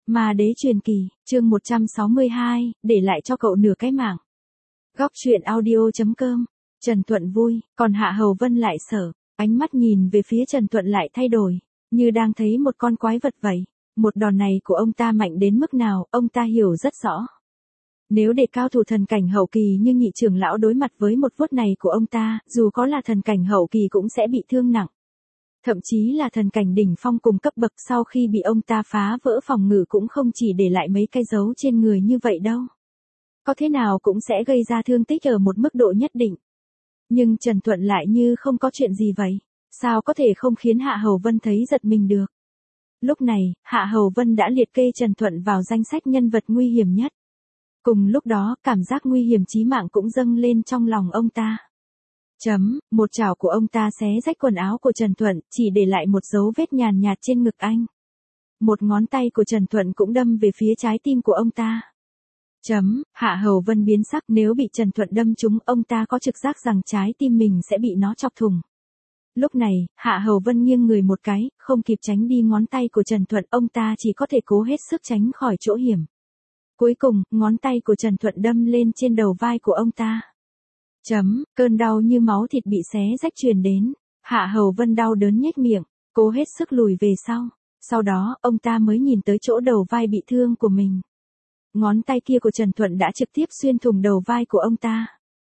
Ma đế truyền kỳ, chương 162, để lại cho cậu nửa cái mạng. Góc truyện audio.com, Trần Thuận vui, còn Hạ Hầu Vân lại sợ, ánh mắt nhìn về phía Trần Thuận lại thay đổi, như đang thấy một con quái vật vậy. Một đòn này của ông ta mạnh đến mức nào, ông ta hiểu rất rõ. Nếu để cao thủ thần cảnh hậu kỳ như Nhị trưởng lão đối mặt với một vuốt này của ông ta, dù có là thần cảnh hậu kỳ cũng sẽ bị thương nặng. Thậm chí là thần cảnh đỉnh phong cùng cấp bậc sau khi bị ông ta phá vỡ phòng ngự cũng không chỉ để lại mấy cái dấu trên người như vậy đâu. Có thế nào cũng sẽ gây ra thương tích ở một mức độ nhất định. Nhưng Trần Thuận lại như không có chuyện gì vậy. Sao có thể không khiến Hạ Hầu Vân thấy giật mình được. Lúc này, Hạ Hầu Vân đã liệt kê Trần Thuận vào danh sách nhân vật nguy hiểm nhất. Cùng lúc đó, cảm giác nguy hiểm chí mạng cũng dâng lên trong lòng ông ta. Một chảo của ông ta xé rách quần áo của Trần Thuận, chỉ để lại một dấu vết nhàn nhạt trên ngực anh. Một ngón tay của Trần Thuận cũng đâm về phía trái tim của ông ta. Hạ Hầu Vân biến sắc, nếu bị Trần Thuận đâm trúng, ông ta có trực giác rằng trái tim mình sẽ bị nó chọc thủng. Lúc này, Hạ Hầu Vân nghiêng người một cái, không kịp tránh đi ngón tay của Trần Thuận, ông ta chỉ có thể cố hết sức tránh khỏi chỗ hiểm. Cuối cùng, ngón tay của Trần Thuận đâm lên trên đầu vai của ông ta. Cơn đau như máu thịt bị xé rách truyền đến. Hạ Hầu Vân đau đớn nhếch miệng, cố hết sức lùi về sau. Sau đó, ông ta mới nhìn tới chỗ đầu vai bị thương của mình. Ngón tay kia của Trần Thuận đã trực tiếp xuyên thủng đầu vai của ông ta.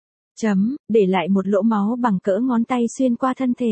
Để lại một lỗ máu bằng cỡ ngón tay xuyên qua thân thể.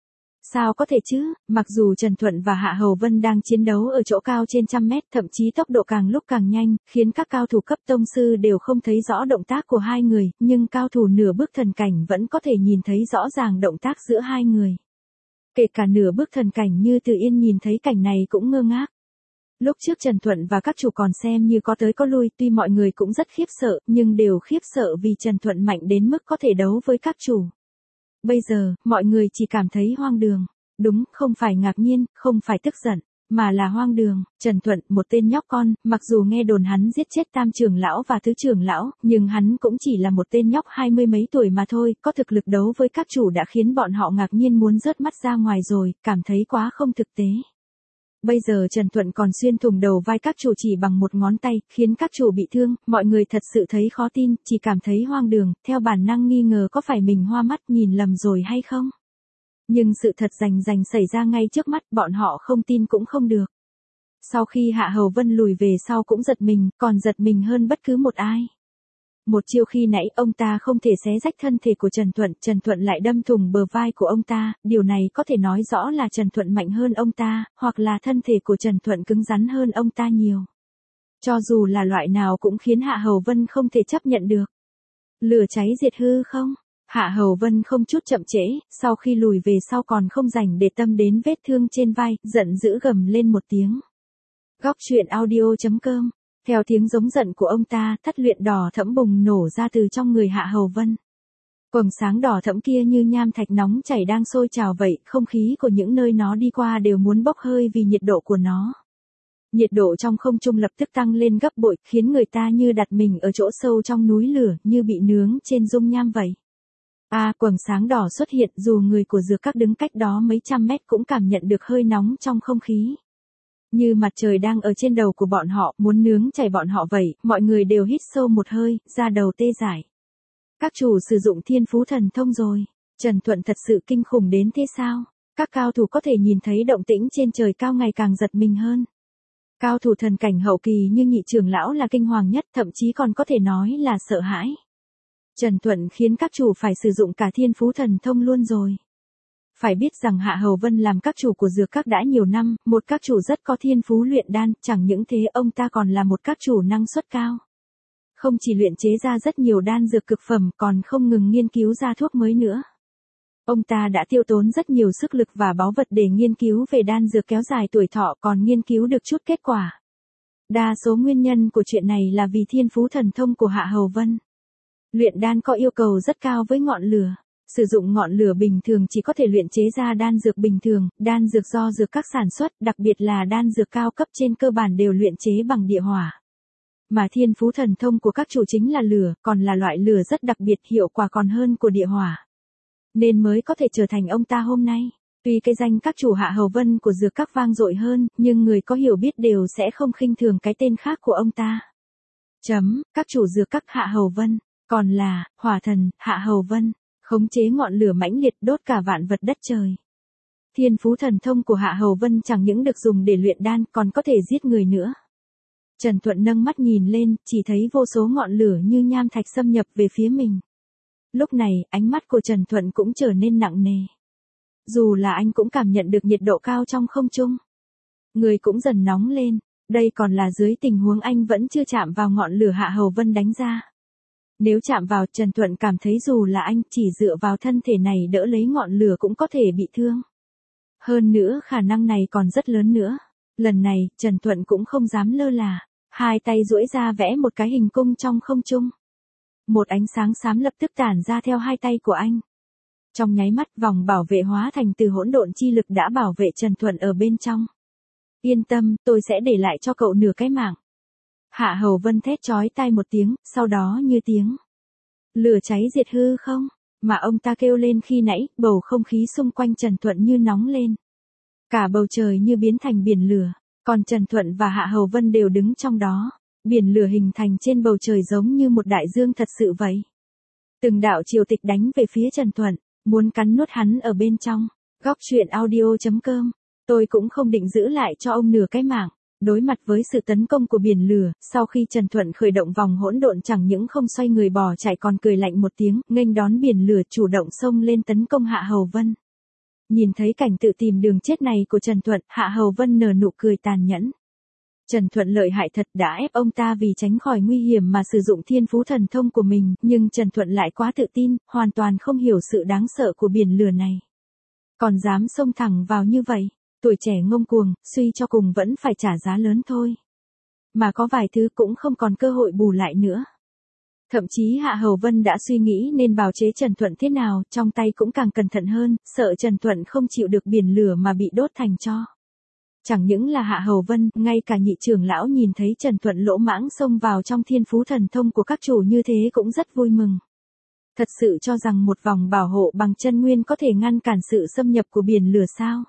Sao có thể chứ, mặc dù Trần Thuận và Hạ Hầu Vân đang chiến đấu ở chỗ cao trên trăm mét, thậm chí tốc độ càng lúc càng nhanh, khiến các cao thủ cấp tông sư đều không thấy rõ động tác của hai người, nhưng cao thủ nửa bước thần cảnh vẫn có thể nhìn thấy rõ ràng động tác giữa hai người. Kể cả nửa bước thần cảnh như Từ Yên nhìn thấy cảnh này cũng ngơ ngác. Lúc trước Trần Thuận và các chủ còn xem như có tới có lui, tuy mọi người cũng rất khiếp sợ, nhưng đều khiếp sợ vì Trần Thuận mạnh đến mức có thể đấu với các chủ. Bây giờ, mọi người chỉ cảm thấy hoang đường. Đúng, không phải ngạc nhiên, không phải tức giận, mà là hoang đường. Trần Thuận, một tên nhóc con, mặc dù nghe đồn hắn giết chết tam trưởng lão và tứ trưởng lão, nhưng hắn cũng chỉ là một tên nhóc 20 mấy tuổi mà thôi, có thực lực đấu với các chủ đã khiến bọn họ ngạc nhiên muốn rớt mắt ra ngoài rồi, cảm thấy quá không thực tế. Bây giờ Trần Thuận còn xuyên thủng đầu vai các chủ chỉ bằng một ngón tay, khiến các chủ bị thương, mọi người thật sự thấy khó tin, chỉ cảm thấy hoang đường, theo bản năng nghi ngờ có phải mình hoa mắt nhìn lầm rồi hay không. Nhưng sự thật rành rành xảy ra ngay trước mắt, bọn họ không tin cũng không được. Sau khi Hạ Hầu Vân lùi về sau cũng giật mình, còn giật mình hơn bất cứ một ai. Một chiêu khi nãy ông ta không thể xé rách thân thể của Trần Thuận lại đâm thủng bờ vai của ông ta, điều này có thể nói rõ là Trần Thuận mạnh hơn ông ta, hoặc là thân thể của Trần Thuận cứng rắn hơn ông ta nhiều. Cho dù là loại nào cũng khiến Hạ Hầu Vân không thể chấp nhận được. Lửa cháy diệt hư không? Hạ Hầu Vân không chút chậm trễ, sau khi lùi về sau còn không rảnh để tâm đến vết thương trên vai, giận dữ gầm lên một tiếng. Góc truyện audio.com. Theo tiếng giống giận của ông ta, thất luyện đỏ thẫm bùng nổ ra từ trong người Hạ Hầu Vân. Quầng sáng đỏ thẫm kia như nham thạch nóng chảy đang sôi trào vậy, không khí của những nơi nó đi qua đều muốn bốc hơi vì nhiệt độ của nó. Nhiệt độ trong không trung lập tức tăng lên gấp bội, khiến người ta như đặt mình ở chỗ sâu trong núi lửa, như bị nướng trên dung nham vậy. Quầng sáng đỏ xuất hiện, dù người của Dược Các đứng cách đó mấy trăm mét cũng cảm nhận được hơi nóng trong không khí. Như mặt trời đang ở trên đầu của bọn họ, muốn nướng chảy bọn họ vậy, mọi người đều hít sâu một hơi, da đầu tê dại. Các chủ sử dụng thiên phú thần thông rồi. Trần Thuận thật sự kinh khủng đến thế sao? Các cao thủ có thể nhìn thấy động tĩnh trên trời cao ngày càng giật mình hơn. Cao thủ thần cảnh hậu kỳ như Nhị trưởng lão là kinh hoàng nhất, thậm chí còn có thể nói là sợ hãi. Trần Thuận khiến các chủ phải sử dụng cả thiên phú thần thông luôn rồi. Phải biết rằng Hạ Hầu Vân làm các chủ của Dược Các đã nhiều năm, một các chủ rất có thiên phú luyện đan, chẳng những thế ông ta còn là một các chủ năng suất cao. Không chỉ luyện chế ra rất nhiều đan dược cực phẩm, còn không ngừng nghiên cứu ra thuốc mới nữa. Ông ta đã tiêu tốn rất nhiều sức lực và báu vật để nghiên cứu về đan dược kéo dài tuổi thọ, còn nghiên cứu được chút kết quả. Đa số nguyên nhân của chuyện này là vì thiên phú thần thông của Hạ Hầu Vân. Luyện đan có yêu cầu rất cao với ngọn lửa. Sử dụng ngọn lửa bình thường chỉ có thể luyện chế ra đan dược bình thường, đan dược do Dược Các sản xuất, đặc biệt là đan dược cao cấp trên cơ bản đều luyện chế bằng địa hỏa. Mà thiên phú thần thông của các chủ chính là lửa, còn là loại lửa rất đặc biệt, hiệu quả còn hơn của địa hỏa. Nên mới có thể trở thành ông ta hôm nay. Tuy cái danh các chủ Hạ Hầu Vân của dược các vang dội hơn, nhưng người có hiểu biết đều sẽ không khinh thường cái tên khác của ông ta. Các chủ dược các Hạ Hầu Vân, còn là, hỏa thần, Hạ Hầu Vân, khống chế ngọn lửa mãnh liệt đốt cả vạn vật đất trời. Thiên phú thần thông của Hạ Hầu Vân chẳng những được dùng để luyện đan còn có thể giết người nữa. Trần Thuận nâng mắt nhìn lên, chỉ thấy vô số ngọn lửa như nham thạch xâm nhập về phía mình. Lúc này, ánh mắt của Trần Thuận cũng trở nên nặng nề. Dù là anh cũng cảm nhận được nhiệt độ cao trong không trung. Người cũng dần nóng lên, đây còn là dưới tình huống anh vẫn chưa chạm vào ngọn lửa Hạ Hầu Vân đánh ra. Nếu chạm vào, Trần Thuận cảm thấy dù là anh chỉ dựa vào thân thể này đỡ lấy ngọn lửa cũng có thể bị thương. Hơn nữa khả năng này còn rất lớn nữa. Lần này, Trần Thuận cũng không dám lơ là. Hai tay duỗi ra vẽ một cái hình cung trong không trung. Một ánh sáng xám lập tức tản ra theo hai tay của anh. Trong nháy mắt vòng bảo vệ hóa thành từ hỗn độn chi lực đã bảo vệ Trần Thuận ở bên trong. Yên tâm, tôi sẽ để lại cho cậu nửa cái mạng. Hạ Hầu Vân thét chói tai một tiếng, sau đó như tiếng lửa cháy diệt hư không, mà ông ta kêu lên khi nãy, bầu không khí xung quanh Trần Thuận như nóng lên. Cả bầu trời như biến thành biển lửa, còn Trần Thuận và Hạ Hầu Vân đều đứng trong đó. Biển lửa hình thành trên bầu trời giống như một đại dương thật sự vậy. Từng đạo triều tịch đánh về phía Trần Thuận, muốn cắn nuốt hắn ở bên trong. Góc truyện audio.com. Tôi cũng không định giữ lại cho ông nửa cái mạng. Đối mặt với sự tấn công của biển lửa, sau khi Trần Thuận khởi động vòng hỗn độn chẳng những không xoay người bỏ chạy còn cười lạnh một tiếng, nghênh đón biển lửa chủ động xông lên tấn công Hạ Hầu Vân. Nhìn thấy cảnh tự tìm đường chết này của Trần Thuận, Hạ Hầu Vân nở nụ cười tàn nhẫn. Trần Thuận lợi hại thật, đã ép ông ta vì tránh khỏi nguy hiểm mà sử dụng thiên phú thần thông của mình, nhưng Trần Thuận lại quá tự tin, hoàn toàn không hiểu sự đáng sợ của biển lửa này. Còn dám xông thẳng vào như vậy, tuổi trẻ ngông cuồng, suy cho cùng vẫn phải trả giá lớn thôi. Mà có vài thứ cũng không còn cơ hội bù lại nữa. Thậm chí Hạ Hầu Vân đã suy nghĩ nên bào chế Trần Thuận thế nào, trong tay cũng càng cẩn thận hơn, sợ Trần Thuận không chịu được biển lửa mà bị đốt thành tro. Chẳng những là Hạ Hầu Vân, ngay cả nhị trưởng lão nhìn thấy Trần Thuận lỗ mãng xông vào trong thiên phú thần thông của các chủ như thế cũng rất vui mừng. Thật sự cho rằng một vòng bảo hộ bằng chân nguyên có thể ngăn cản sự xâm nhập của biển lửa sao?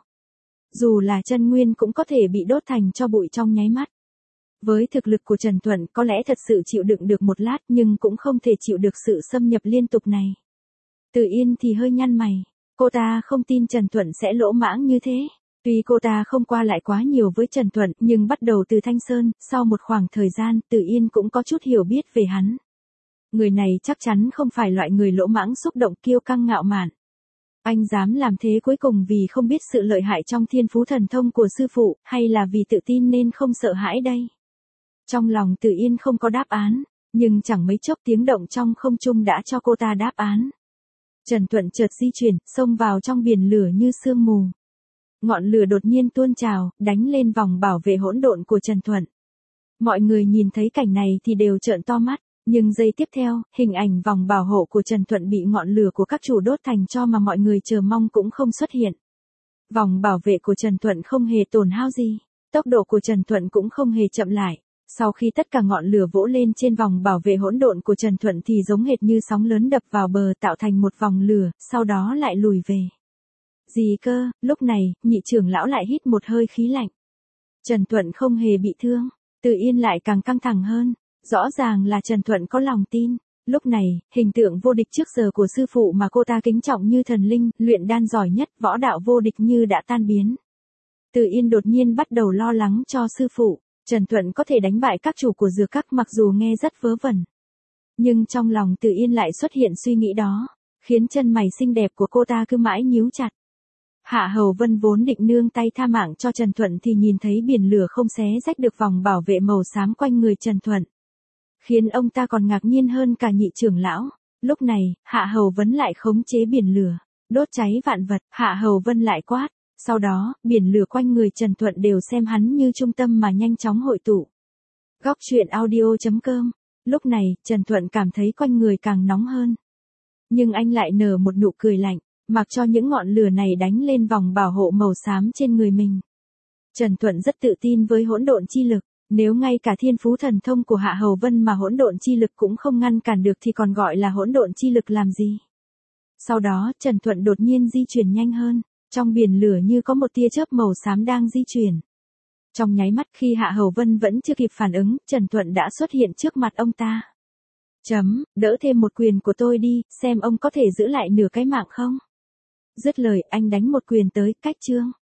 Dù là chân nguyên cũng có thể bị đốt thành tro bụi trong nháy mắt. Với thực lực của Trần Thuận có lẽ thật sự chịu đựng được một lát nhưng cũng không thể chịu được sự xâm nhập liên tục này. Từ Yên thì hơi nhăn mày, cô ta không tin Trần Thuận sẽ lỗ mãng như thế. Tuy cô ta không qua lại quá nhiều với Trần Thuận nhưng bắt đầu từ Thanh Sơn, sau một khoảng thời gian Từ Yên cũng có chút hiểu biết về hắn. Người này chắc chắn không phải loại người lỗ mãng xúc động kiêu căng ngạo mạn. Anh dám làm thế cuối cùng vì không biết sự lợi hại trong thiên phú thần thông của sư phụ, hay là vì tự tin nên không sợ hãi đây? Trong lòng Từ Yên không có đáp án, nhưng chẳng mấy chốc tiếng động trong không trung đã cho cô ta đáp án. Trần Thuận chợt di chuyển, xông vào trong biển lửa như sương mù. Ngọn lửa đột nhiên tuôn trào, đánh lên vòng bảo vệ hỗn độn của Trần Thuận. Mọi người nhìn thấy cảnh này thì đều trợn to mắt, nhưng giây tiếp theo, hình ảnh vòng bảo hộ của Trần Thuận bị ngọn lửa của các chủ đốt thành tro mà mọi người chờ mong cũng không xuất hiện. Vòng bảo vệ của Trần Thuận không hề tổn hao gì, tốc độ của Trần Thuận cũng không hề chậm lại. Sau khi tất cả ngọn lửa vỗ lên trên vòng bảo vệ hỗn độn của Trần Thuận thì giống hệt như sóng lớn đập vào bờ tạo thành một vòng lửa, sau đó lại lùi về. Gì cơ, lúc này, nhị trưởng lão lại hít một hơi khí lạnh. Trần Thuận không hề bị thương, Từ Yên lại càng căng thẳng hơn, rõ ràng là Trần Thuận có lòng tin. Lúc này, hình tượng vô địch trước giờ của sư phụ mà cô ta kính trọng như thần linh, luyện đan giỏi nhất, võ đạo vô địch như đã tan biến. Từ Yên đột nhiên bắt đầu lo lắng cho sư phụ, Trần Thuận có thể đánh bại các chủ của dược các mặc dù nghe rất vớ vẩn. Nhưng trong lòng Từ Yên lại xuất hiện suy nghĩ đó, khiến chân mày xinh đẹp của cô ta cứ mãi nhíu chặt. Hạ Hầu Vân vốn định nương tay tha mạng cho Trần Thuận thì nhìn thấy biển lửa không xé rách được vòng bảo vệ màu xám quanh người Trần Thuận. Khiến ông ta còn ngạc nhiên hơn cả nhị trưởng lão. Lúc này, Hạ Hầu Vân lại khống chế biển lửa, đốt cháy vạn vật, Hạ Hầu Vân lại quát. Sau đó, biển lửa quanh người Trần Thuận đều xem hắn như trung tâm mà nhanh chóng hội tụ. Góc truyện audio.com. Lúc này, Trần Thuận cảm thấy quanh người càng nóng hơn. Nhưng anh lại nở một nụ cười lạnh, mặc cho những ngọn lửa này đánh lên vòng bảo hộ màu xám trên người mình. Trần Thuận rất tự tin với hỗn độn chi lực, nếu ngay cả thiên phú thần thông của Hạ Hầu Vân mà hỗn độn chi lực cũng không ngăn cản được thì còn gọi là hỗn độn chi lực làm gì. Sau đó, Trần Thuận đột nhiên di chuyển nhanh hơn, Trong biển lửa như có một tia chớp màu xám đang di chuyển. Trong nháy mắt khi Hạ Hầu Vân vẫn chưa kịp phản ứng, Trần Thuận đã xuất hiện trước mặt ông ta. Đỡ thêm một quyền của tôi đi, xem ông có thể giữ lại nửa cái mạng không? Dứt lời anh đánh một quyền tới, cách Trương